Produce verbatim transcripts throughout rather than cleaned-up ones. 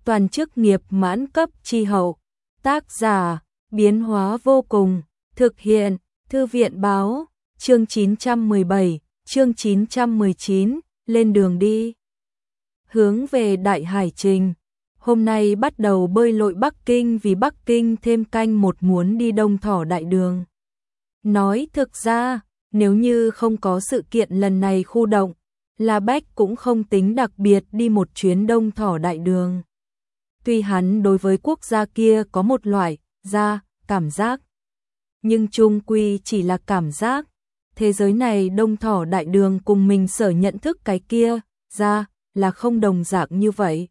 toàn chức nghiệp mãn cấp chi hậu. Tác giả, biến hóa vô cùng, thực hiện, Thư viện báo, chương chín trăm mười bảy, chương chín trăm mười chín, lên đường đi. Hướng về Đại Hải Trình. Hôm nay bắt đầu bơi lội Bắc Kinh vì Bắc Kinh thêm canh một muốn đi Đông Thỏ Đại Đường. Nói thực ra, nếu như không có sự kiện lần này khu động, La Bách cũng không tính đặc biệt đi một chuyến Đông Thỏ Đại Đường. Tuy hắn đối với quốc gia kia có một loại, ra, cảm giác. Nhưng chung quy chỉ là cảm giác. Thế giới này Đông Thỏ Đại Đường cùng mình sở nhận thức cái kia, ra, là không đồng dạng như vậy.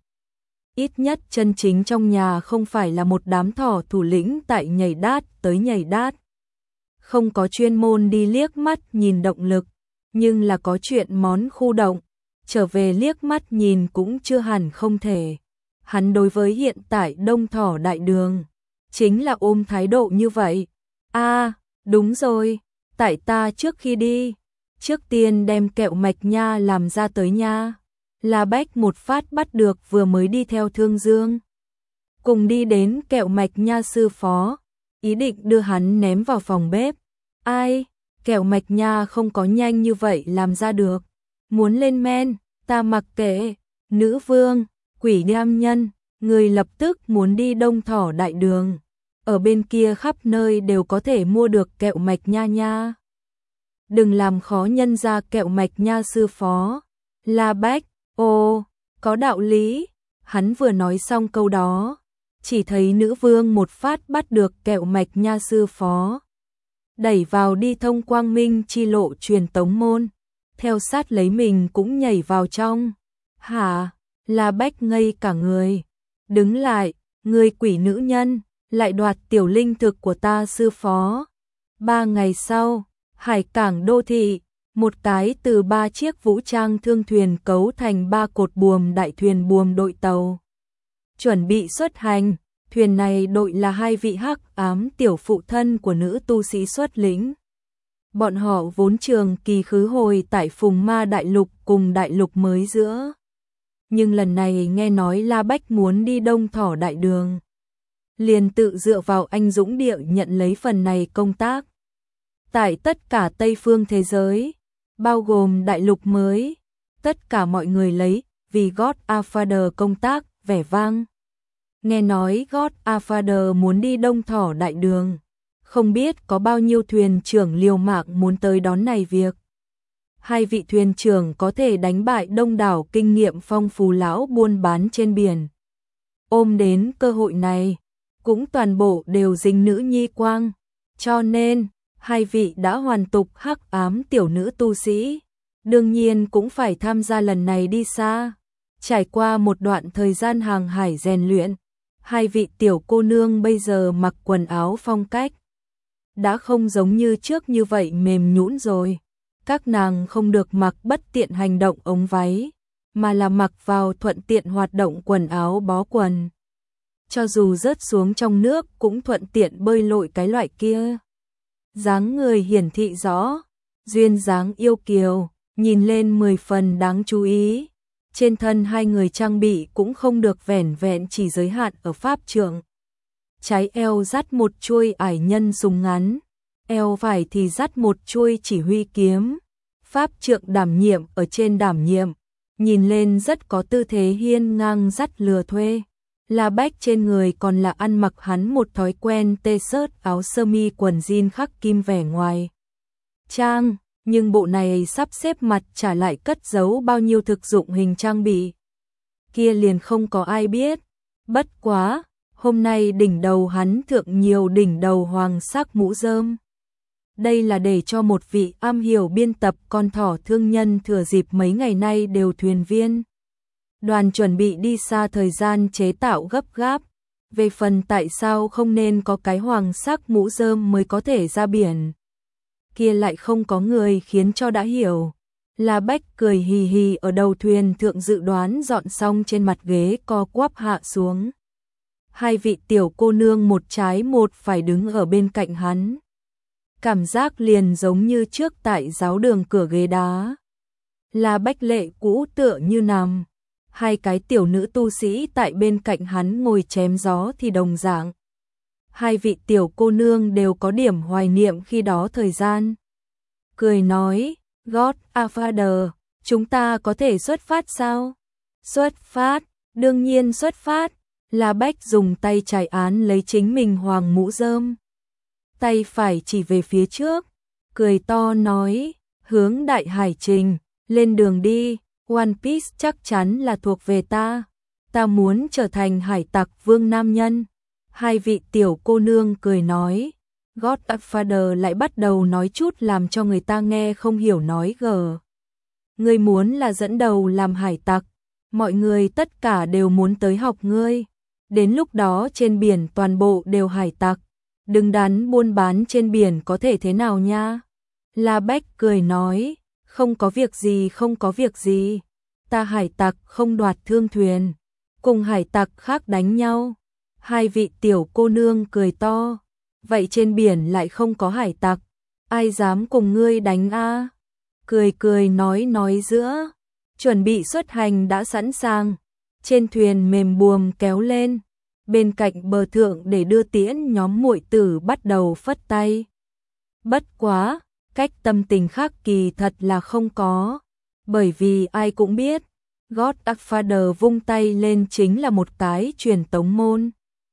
Ít nhất chân chính trong nhà không phải là một đám thỏ thủ lĩnh tại nhảy đát tới nhảy đát. Không có chuyên môn đi liếc mắt nhìn động lực, nhưng là có chuyện món khu động, trở về liếc mắt nhìn cũng chưa hẳn không thể. Hắn đối với hiện tại Đông Thỏ Đại Đường, chính là ôm thái độ như vậy. A, à, đúng rồi, tại ta trước khi đi, trước tiên đem kẹo mạch nha làm ra tới nha. La Bách một phát bắt được vừa mới đi theo Thương Dương. Cùng đi đến kẹo mạch nha sư phó, ý định đưa hắn ném vào phòng bếp. Ai, kẹo mạch nha không có nhanh như vậy làm ra được. Muốn lên men, ta mặc kệ, nữ vương, quỷ nam nhân, người lập tức muốn đi Đông Thỏ Đại Đường. Ở bên kia khắp nơi đều có thể mua được kẹo mạch nha nha. Đừng làm khó nhân ra kẹo mạch nha sư phó. La Bách, ồ, có đạo lý. Hắn vừa nói xong câu đó, chỉ thấy nữ vương một phát bắt được kẹo mạch nha sư phó. Đẩy vào đi thông quang minh chi lộ truyền tống môn. Theo sát lấy mình cũng nhảy vào trong. Hả? La Bách ngây cả người. Đứng lại, người quỷ nữ nhân, lại đoạt tiểu linh thực của ta sư phó. Ba ngày sau, hải cảng đô thị, một cái từ ba chiếc vũ trang thương thuyền cấu thành ba cột buồm đại thuyền buồm đội tàu. Chuẩn bị xuất hành, thuyền này đội là hai vị hắc ám tiểu phụ thân của nữ tu sĩ xuất lĩnh. Bọn họ vốn trường kỳ khứ hồi tại Phùng Ma Đại Lục cùng Đại Lục mới giữa. Nhưng lần này nghe nói La Bách muốn đi Đông Thỏ Đại Đường, liền tự dựa vào anh dũng địa nhận lấy phần này công tác. Tại tất cả Tây phương thế giới, bao gồm Đại Lục mới, tất cả mọi người lấy vì Godfather công tác, vẻ vang. Nghe nói Godfather muốn đi Đông Thỏ Đại Đường, không biết có bao nhiêu thuyền trưởng liều mạng muốn tới đón này việc. Hai vị thuyền trưởng có thể đánh bại đông đảo kinh nghiệm phong phú lão buôn bán trên biển. Ôm đến cơ hội này, cũng toàn bộ đều dính nữ nhi quang, cho nên hai vị đã hoàn tục hắc ám tiểu nữ tu sĩ, đương nhiên cũng phải tham gia lần này đi xa. Trải qua một đoạn thời gian hàng hải rèn luyện, hai vị tiểu cô nương bây giờ mặc quần áo phong cách đã không giống như trước như vậy mềm nhũn rồi. Các nàng không được mặc bất tiện hành động ống váy, mà là mặc vào thuận tiện hoạt động quần áo bó quần. Cho dù rớt xuống trong nước cũng thuận tiện bơi lội cái loại kia. Dáng người hiển thị rõ, duyên dáng yêu kiều, nhìn lên mười phần đáng chú ý. Trên thân hai người trang bị cũng không được vẻn vẹn chỉ giới hạn ở pháp trượng. Trái eo dắt một chuôi ải nhân súng ngắn, eo phải thì dắt một chuôi chỉ huy kiếm. Pháp trượng đảm nhiệm ở trên đảm nhiệm, nhìn lên rất có tư thế hiên ngang dắt lừa thuê. La Bách trên người còn là ăn mặc hắn một thói quen t-shirt áo sơ mi quần jean khắc kim vẻ ngoài trang, nhưng bộ này sắp xếp mặt trả lại cất giấu bao nhiêu thực dụng hình trang bị. Kia liền không có ai biết. Bất quá, hôm nay đỉnh đầu hắn thượng nhiều đỉnh đầu hoàng sắc mũ rơm. Đây là để cho một vị am hiểu biên tập con thỏ thương nhân thừa dịp mấy ngày nay đều thuyền viên. Đoàn chuẩn bị đi xa thời gian chế tạo gấp gáp. Về phần tại sao không nên có cái hoàng sắc mũ rơm mới có thể ra biển, kia lại không có người khiến cho đã hiểu. La Bách cười hì hì ở đầu thuyền thượng dự đoán dọn xong trên mặt ghế co quắp hạ xuống. Hai vị tiểu cô nương một trái một phải đứng ở bên cạnh hắn. Cảm giác liền giống như trước tại giáo đường cửa ghế đá. La Bách lệ cũ tựa như nằm. hai cái tiểu nữ tu sĩ tại bên cạnh hắn ngồi chém gió thì đồng dạng. Hai vị tiểu cô nương đều có điểm hoài niệm khi đó thời gian. Cười nói, Godfather, chúng ta có thể xuất phát sao? Xuất phát, đương nhiên xuất phát. La Bách dùng tay trái án lấy chính mình hoàng mũ rơm. Tay phải chỉ về phía trước, cười to nói, hướng đại hải trình, lên đường đi, One Piece chắc chắn là thuộc về ta. Ta muốn trở thành hải tặc vương nam nhân. Hai vị tiểu cô nương cười nói, Godfather lại bắt đầu nói chút làm cho người ta nghe không hiểu nói gờ. Ngươi muốn là dẫn đầu làm hải tặc, mọi người tất cả đều muốn tới học ngươi. Đến lúc đó trên biển toàn bộ đều hải tặc, đừng đắn buôn bán trên biển có thể thế nào nha. La Bách cười nói, không có việc gì không có việc gì, ta hải tặc không đoạt thương thuyền, cùng hải tặc khác đánh nhau. Hai vị tiểu cô nương cười to, vậy trên biển lại không có hải tặc, ai dám cùng ngươi đánh a? Cười cười nói nói giữa, chuẩn bị xuất hành đã sẵn sàng, trên thuyền mềm buồm kéo lên, bên cạnh bờ thượng để đưa tiễn nhóm muội tử bắt đầu phất tay. Bất quá, cách tâm tình khác kỳ thật là không có, bởi vì ai cũng biết, Godfather vung tay lên chính là một cái truyền tống môn.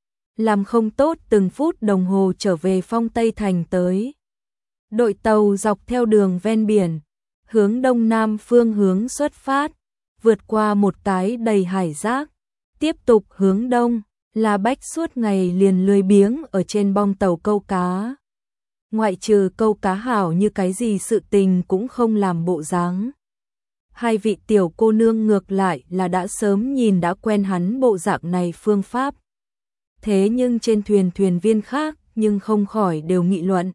Làm không tốt từng phút đồng hồ trở về Phong Tây Thành tới. Đội tàu dọc theo đường ven biển, hướng đông nam phương hướng xuất phát, vượt qua một cái đầy hải giác, tiếp tục hướng đông. La Bách suốt ngày liền lười biếng ở trên bong tàu câu cá. Ngoại trừ câu cá hảo như cái gì sự tình cũng không làm bộ dáng. Hai vị tiểu cô nương ngược lại là đã sớm nhìn đã quen hắn bộ dạng này phương pháp. Thế nhưng trên thuyền thuyền viên khác nhưng không khỏi đều nghị luận.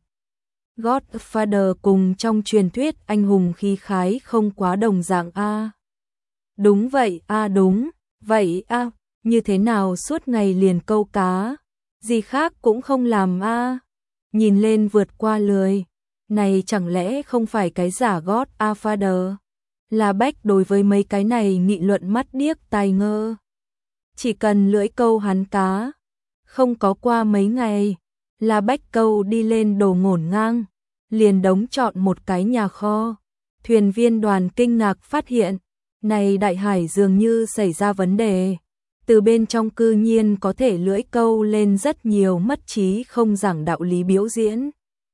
Godfather cùng trong truyền thuyết anh hùng khí khái không quá đồng dạng a. Đúng vậy a đúng, vậy a, như thế nào suốt ngày liền câu cá, gì khác cũng không làm a. Nhìn lên vượt qua lười, này chẳng lẽ không phải cái giả Godfather. La Bách đối với mấy cái này nghị luận mắt điếc tai ngơ. Chỉ cần lưỡi câu hắn cá, không có qua mấy ngày, La Bách câu đi lên đồ ngổn ngang, liền đóng trọn một cái nhà kho. Thuyền viên đoàn kinh ngạc phát hiện, này đại hải dường như xảy ra vấn đề. Từ bên trong cư nhiên có thể lưỡi câu lên rất nhiều mất trí không giảng đạo lý biểu diễn.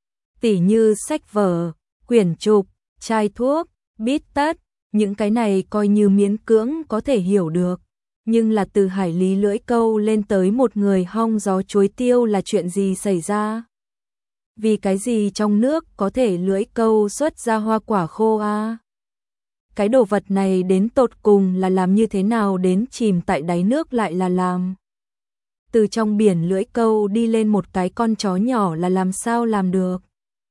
Tỉ như sách vở, quyển trục, chai thuốc, bít tất, những cái này coi như miễn cưỡng có thể hiểu được. Nhưng là từ hải lý lưỡi câu lên tới một người hong gió chuối tiêu là chuyện gì xảy ra? Vì cái gì trong nước có thể lưỡi câu xuất ra hoa quả khô a? Cái đồ vật này đến tột cùng là làm như thế nào đến chìm tại đáy nước lại là làm? Từ trong biển lưỡi câu đi lên một cái con chó nhỏ là làm sao làm được?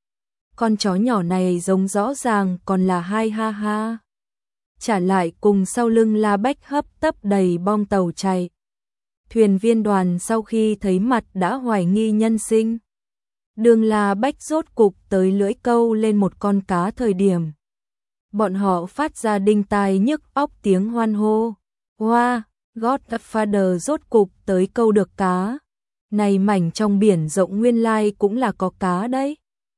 Con chó nhỏ này giống rõ ràng còn là hai ha ha. Trả lại cùng sau lưng La Bách hấp tấp đầy bong tàu chạy. Thuyền viên đoàn sau khi thấy mặt đã hoài nghi nhân sinh. Đường La Bách rốt cục tới lưỡi câu lên một con cá thời điểm. Bọn họ phát ra đinh tai nhức óc tiếng hoan hô. Wow, Godfather rốt cục tới câu được cá. Này mảnh trong biển rộng nguyên lai cũng là có cá đấy.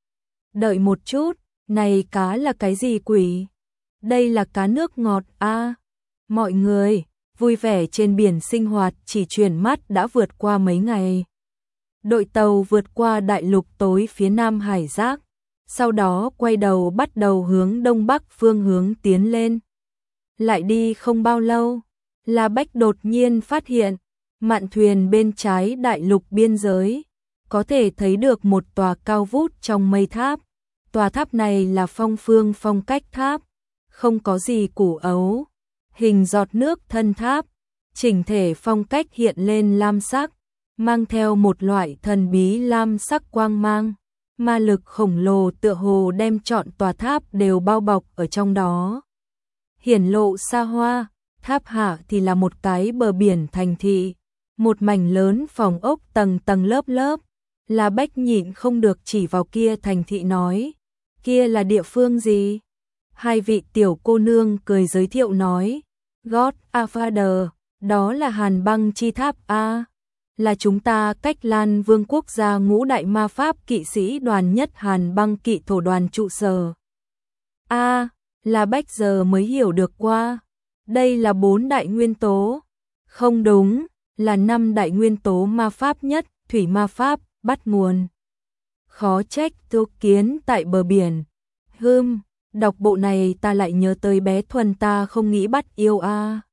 Đợi một chút, này cá là cái gì quỷ? Đây là cá nước ngọt a. À, mọi người, vui vẻ trên biển sinh hoạt chỉ chuyển mắt đã vượt qua mấy ngày. Đội tàu vượt qua đại lục tối phía nam hải giác, sau đó quay đầu bắt đầu hướng đông bắc phương hướng tiến lên. Lại đi không bao lâu, La Bách đột nhiên phát hiện, mạn thuyền bên trái đại lục biên giới, có thể thấy được một tòa cao vút trong mây tháp. Tòa tháp này là Phong Phương phong cách tháp, không có gì củ ấu, hình giọt nước thân tháp, chỉnh thể phong cách hiện lên lam sắc, mang theo một loại thần bí lam sắc quang mang, ma lực khổng lồ tựa hồ đem trọn tòa tháp đều bao bọc ở trong đó. Hiển lộ xa hoa, tháp hạ thì là một cái bờ biển thành thị, một mảnh lớn phòng ốc tầng tầng lớp lớp. La Bách nhịn không được chỉ vào kia thành thị nói, kia là địa phương gì? Hai vị tiểu cô nương cười giới thiệu nói, God a Father, đó là Hàn Băng Chi Tháp a, là chúng ta cách Lan Vương quốc gia ngũ đại ma pháp kỵ sĩ đoàn nhất Hàn Băng Kỵ Thổ đoàn trụ sở. A, là Bách giờ mới hiểu được qua. Đây là bốn đại nguyên tố. Không đúng, là năm đại nguyên tố ma pháp nhất, thủy ma pháp, bắt nguồn. Khó trách Tô Kiến tại bờ biển. Hưm, đọc bộ này ta lại nhớ tới bé Thuần ta không nghĩ bắt yêu a.